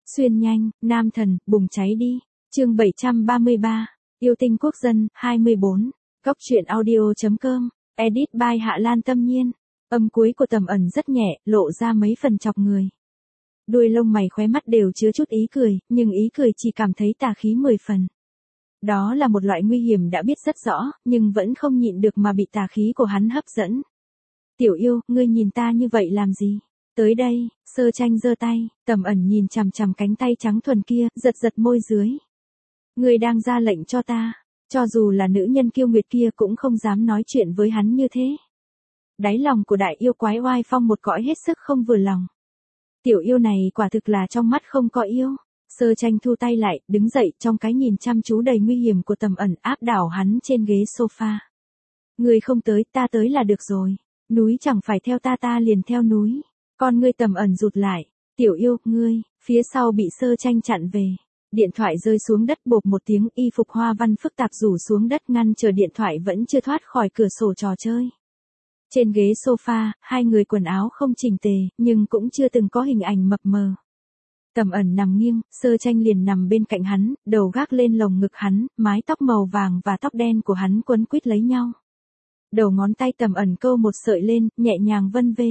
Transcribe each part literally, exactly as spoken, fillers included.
Xuyên nhanh, nam thần, bùng cháy đi. Chương bảy trăm ba mươi ba, yêu tinh quốc dân, hai mươi bốn. Góc truyện audio.com, edit by Hạ Lan Tâm Nhiên. Âm cuối của Tầm Ẩn rất nhẹ, lộ ra mấy phần chọc người. Đuôi lông mày khóe mắt đều chứa chút ý cười, nhưng ý cười chỉ cảm thấy tà khí mười phần. Đó là một loại nguy hiểm đã biết rất rõ, nhưng vẫn không nhịn được mà bị tà khí của hắn hấp dẫn. Tiểu yêu, ngươi nhìn ta như vậy làm gì? Tới đây, Sơ Tranh giơ tay, Tầm Ẩn nhìn chằm chằm cánh tay trắng thuần kia, giật giật môi dưới. Ngươi đang ra lệnh cho ta, cho dù là nữ nhân kiêu nguyệt kia cũng không dám nói chuyện với hắn như thế. Đáy lòng của đại yêu quái oai phong một cõi hết sức không vừa lòng. Tiểu yêu này quả thực là trong mắt không có yêu. Sơ Tranh thu tay lại, đứng dậy trong cái nhìn chăm chú đầy nguy hiểm của Tầm Ẩn áp đảo hắn trên ghế sofa. Ngươi không tới, ta tới là được rồi. Núi chẳng phải theo ta ta liền theo núi. Con ngươi Tầm Ẩn rụt lại. Tiểu yêu, ngươi, phía sau bị Sơ Tranh chặn về. Điện thoại rơi xuống đất bộp một tiếng, y phục hoa văn phức tạp rủ xuống đất ngăn chờ điện thoại vẫn chưa thoát khỏi cửa sổ trò chơi. Trên ghế sofa, hai người quần áo không chỉnh tề, nhưng cũng chưa từng có hình ảnh mập mờ. Tầm Ẩn nằm nghiêng, Sơ Tranh liền nằm bên cạnh hắn, đầu gác lên lồng ngực hắn, mái tóc màu vàng và tóc đen của hắn quấn quýt lấy nhau. Đầu ngón tay Tầm Ẩn câu một sợi lên, nhẹ nhàng vân vê.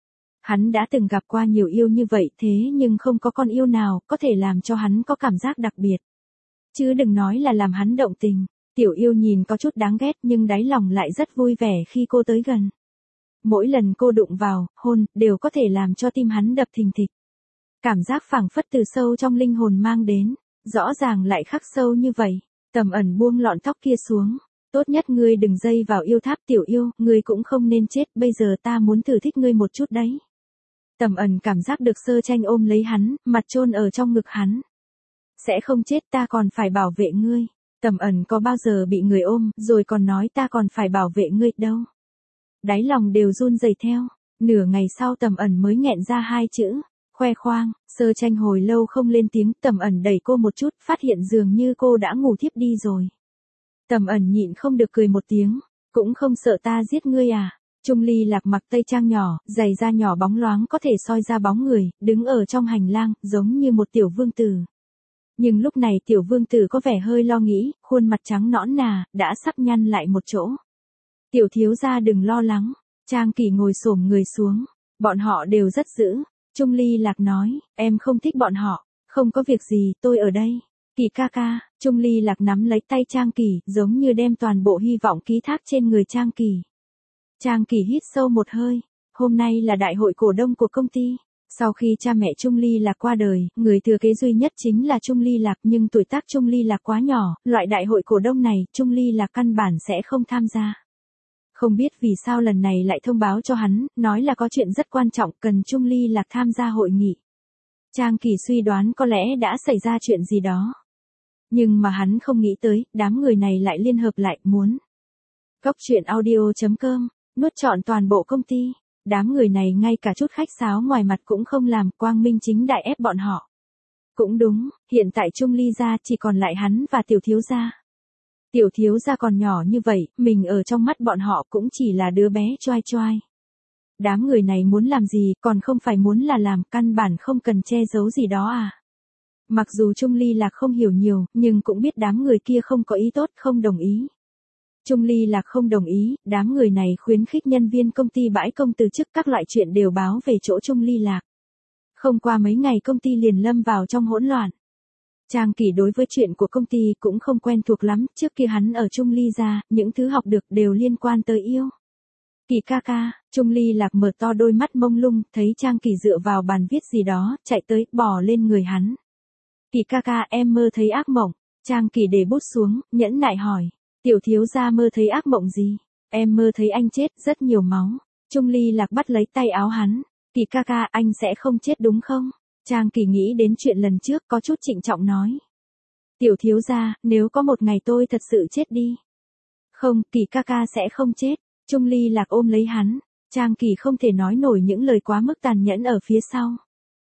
Hắn đã từng gặp qua nhiều yêu như vậy thế nhưng không có con yêu nào có thể làm cho hắn có cảm giác đặc biệt. Chứ đừng nói là làm hắn động tình. Tiểu yêu nhìn có chút đáng ghét nhưng đáy lòng lại rất vui vẻ khi cô tới gần. Mỗi lần cô đụng vào, hôn, đều có thể làm cho tim hắn đập thình thịch. Cảm giác phảng phất từ sâu trong linh hồn mang đến, rõ ràng lại khắc sâu như vậy. Tầm Ẩn buông lọn tóc kia xuống. Tốt nhất ngươi đừng dây vào yêu tháp tiểu yêu, ngươi cũng không nên chết, bây giờ ta muốn thử thích ngươi một chút đấy. Tầm Ẩn cảm giác được Sơ Tranh ôm lấy hắn, mặt chôn ở trong ngực hắn. Sẽ không chết, ta còn phải bảo vệ ngươi. Tầm Ẩn có bao giờ bị người ôm, rồi còn nói ta còn phải bảo vệ ngươi đâu. Đáy lòng đều run rẩy theo. Nửa ngày sau Tầm Ẩn mới nghẹn ra hai chữ, khoe khoang. Sơ Tranh hồi lâu không lên tiếng, Tầm Ẩn đẩy cô một chút, phát hiện dường như cô đã ngủ thiếp đi rồi. Tầm Ẩn nhịn không được cười một tiếng, cũng không sợ ta giết ngươi à. Trung Ly Lạc mặc tây trang nhỏ, giày da nhỏ bóng loáng có thể soi ra bóng người, đứng ở trong hành lang, giống như một tiểu vương tử. Nhưng lúc này tiểu vương tử có vẻ hơi lo nghĩ, khuôn mặt trắng nõn nà, đã sắp nhăn lại một chỗ. Tiểu thiếu gia đừng lo lắng. Trang Kỳ ngồi xổm người xuống. Bọn họ đều rất dữ. Trung Ly Lạc nói, em không thích bọn họ. Không có việc gì, tôi ở đây. Kỳ ca ca. Trung Ly Lạc nắm lấy tay Trang Kỳ, giống như đem toàn bộ hy vọng ký thác trên người Trang Kỳ. Trang Kỳ hít sâu một hơi. Hôm nay là đại hội cổ đông của công ty. Sau khi cha mẹ Trung Ly Lạc qua đời, người thừa kế duy nhất chính là Trung Ly Lạc, nhưng tuổi tác Trung Ly Lạc quá nhỏ, loại đại hội cổ đông này, Trung Ly Lạc căn bản sẽ không tham gia. Không biết vì sao lần này lại thông báo cho hắn, nói là có chuyện rất quan trọng cần Trung Ly Lạc tham gia hội nghị. Trang Kỳ suy đoán có lẽ đã xảy ra chuyện gì đó. Nhưng mà hắn không nghĩ tới, đám người này lại liên hợp lại, muốn. Góc truyện audio.com, nuốt trọn toàn bộ công ty. Đám người này ngay cả chút khách sáo ngoài mặt cũng không làm, quang minh chính đại ép bọn họ. Cũng đúng, hiện tại Trung Ly gia chỉ còn lại hắn và tiểu thiếu gia. Tiểu thiếu gia còn nhỏ như vậy, mình ở trong mắt bọn họ cũng chỉ là đứa bé choai choai. Đám người này muốn làm gì, còn không phải muốn là làm, căn bản không cần che giấu gì đó à. Mặc dù Trung Ly Lạc không hiểu nhiều, nhưng cũng biết đám người kia không có ý tốt, không đồng ý. Trung Ly Lạc không đồng ý, đám người này khuyến khích nhân viên công ty bãi công từ chức, các loại chuyện đều báo về chỗ Trung Ly Lạc. Không qua mấy ngày công ty liền lâm vào trong hỗn loạn. Trang Kỳ đối với chuyện của công ty cũng không quen thuộc lắm, trước kia hắn ở Trung Ly gia, những thứ học được đều liên quan tới yêu. Kỳ ca ca. Trung Ly Lạc mở to đôi mắt mông lung, thấy Trang Kỳ dựa vào bàn viết gì đó, chạy tới, bò lên người hắn. Kỳ ca ca, em mơ thấy ác mộng. Trang Kỳ để bút xuống, nhẫn nại hỏi. Tiểu thiếu gia mơ thấy ác mộng gì? Em mơ thấy anh chết, rất nhiều máu. Trung Ly Lạc bắt lấy tay áo hắn. Kỳ ca ca, anh sẽ không chết đúng không? Trang Kỳ nghĩ đến chuyện lần trước, có chút trịnh trọng nói. Tiểu thiếu gia, nếu có một ngày tôi thật sự chết đi. Không, Kỳ ca ca sẽ không chết. Trung Ly Lạc ôm lấy hắn. Trang Kỳ không thể nói nổi những lời quá mức tàn nhẫn ở phía sau.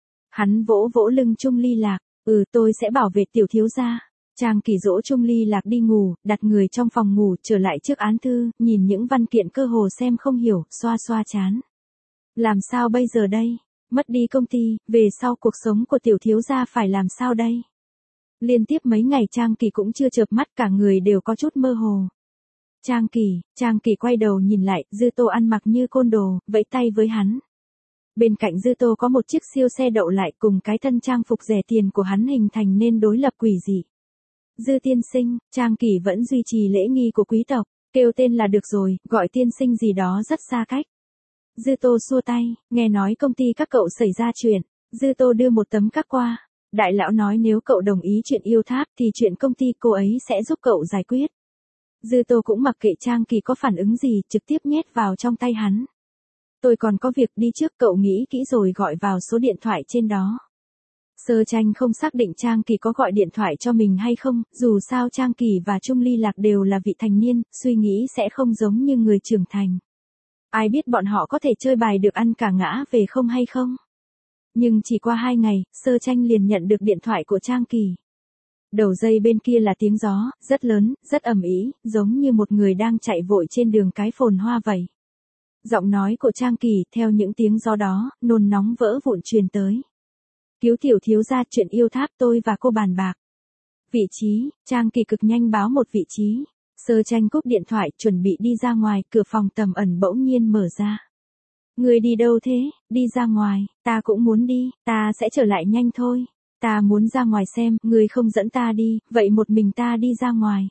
Hắn vỗ vỗ lưng Trung Ly Lạc. Ừ, tôi sẽ bảo vệ tiểu thiếu gia. Trang Kỳ dỗ Trung Ly Lạc đi ngủ, đặt người trong phòng ngủ, trở lại trước án thư, nhìn những văn kiện cơ hồ xem không hiểu, xoa xoa chán. Làm sao bây giờ đây? Mất đi công ty, về sau cuộc sống của tiểu thiếu gia phải làm sao đây? Liên tiếp mấy ngày Trang Kỳ cũng chưa chợp mắt, cả người đều có chút mơ hồ. Trang Kỳ, Trang Kỳ quay đầu nhìn lại, Dư Tô ăn mặc như côn đồ, vẫy tay với hắn. Bên cạnh Dư Tô có một chiếc siêu xe đậu lại, cùng cái thân trang phục rẻ tiền của hắn hình thành nên đối lập quỷ dị. Dư tiên sinh, Trang Kỳ vẫn duy trì lễ nghi của quý tộc, kêu tên là được rồi, gọi tiên sinh gì đó rất xa cách. Dư Tô xua tay, nghe nói công ty các cậu xảy ra chuyện. Dư Tô đưa một tấm các qua. Đại lão nói nếu cậu đồng ý chuyện yêu tháp thì chuyện công ty cô ấy sẽ giúp cậu giải quyết. Dư Tô cũng mặc kệ Trang Kỳ có phản ứng gì, trực tiếp nhét vào trong tay hắn. Tôi còn có việc đi trước, cậu nghĩ kỹ rồi gọi vào số điện thoại trên đó. Sơ Tranh không xác định Trang Kỳ có gọi điện thoại cho mình hay không, dù sao Trang Kỳ và Trung Ly Lạc đều là vị thành niên, suy nghĩ sẽ không giống như người trưởng thành. Ai biết bọn họ có thể chơi bài được ăn cả ngã về không hay không? Nhưng chỉ qua hai ngày, Sơ Tranh liền nhận được điện thoại của Trang Kỳ. Đầu dây bên kia là tiếng gió, rất lớn, rất ầm ĩ, giống như một người đang chạy vội trên đường cái phồn hoa vậy. Giọng nói của Trang Kỳ theo những tiếng gió đó, nôn nóng vỡ vụn truyền tới. Cứu tiểu thiếu gia, chuyện yêu tháp tôi và cô bàn bạc. Vị trí, Trang Kỳ cực nhanh báo một vị trí. Sơ Tranh cúp điện thoại, chuẩn bị đi ra ngoài, cửa phòng Tầm Ẩn bỗng nhiên mở ra. Người đi đâu thế? Đi ra ngoài, ta cũng muốn đi, ta sẽ trở lại nhanh thôi. Ta muốn ra ngoài xem, người không dẫn ta đi, vậy một mình ta đi ra ngoài.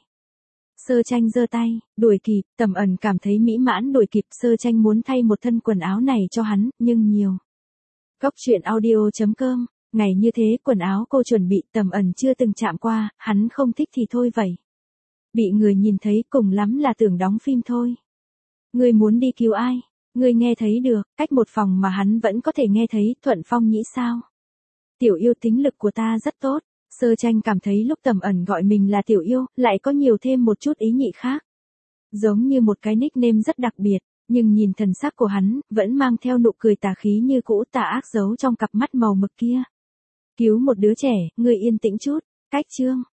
Sơ Tranh giơ tay, đuổi kịp, Tầm Ẩn cảm thấy mỹ mãn đuổi kịp, Sơ Tranh muốn thay một thân quần áo này cho hắn, nhưng nhiều. Cốc truyện audio chấm com, ngày như thế quần áo cô chuẩn bị Tầm Ẩn chưa từng chạm qua, hắn không thích thì thôi vậy. Bị người nhìn thấy cùng lắm là tưởng đóng phim thôi. Người muốn đi cứu ai? Người nghe thấy được, cách một phòng mà hắn vẫn có thể nghe thấy, Thuận Phong nghĩ sao? Tiểu yêu tính lực của ta rất tốt. Sơ Tranh cảm thấy lúc Tầm Ẩn gọi mình là tiểu yêu, lại có nhiều thêm một chút ý nhị khác. Giống như một cái nickname rất đặc biệt, nhưng nhìn thần sắc của hắn, vẫn mang theo nụ cười tà khí như cũ, tà ác giấu trong cặp mắt màu mực kia. Cứu một đứa trẻ, ngươi yên tĩnh chút, cách chương.